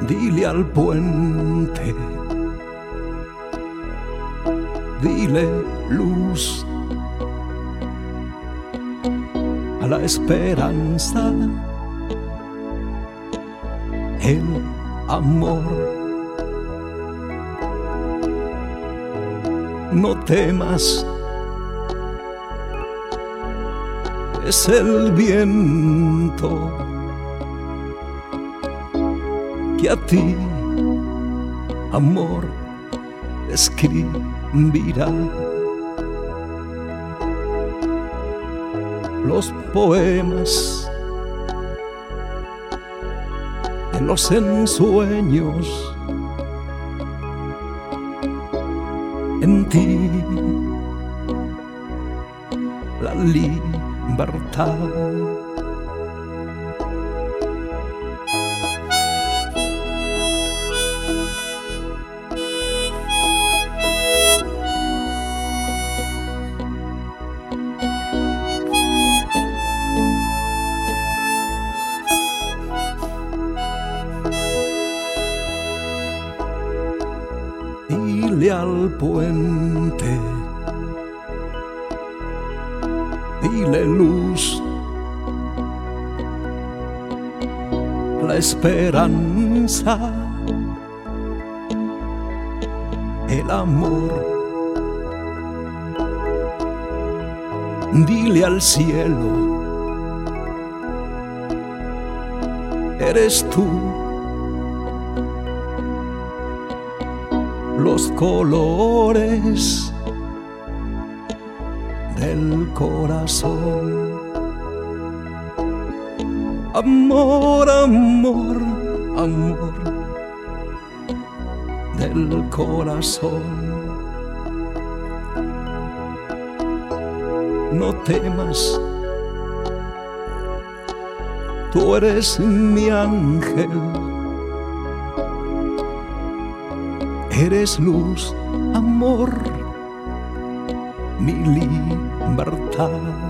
Dile al puente, dile luz a la esperanza, el amor. No temas, es el viento que a ti, amor, escribirá los poemas de los ensueños en ti, la libertad. Dile al puente, dile luz, la esperanza, el amor. Dile al cielo, eres tú. Los colores del corazón. Amor, amor, amor del corazón. No temas, tú eres mi ángel. Eres luz, amor, mi libertad.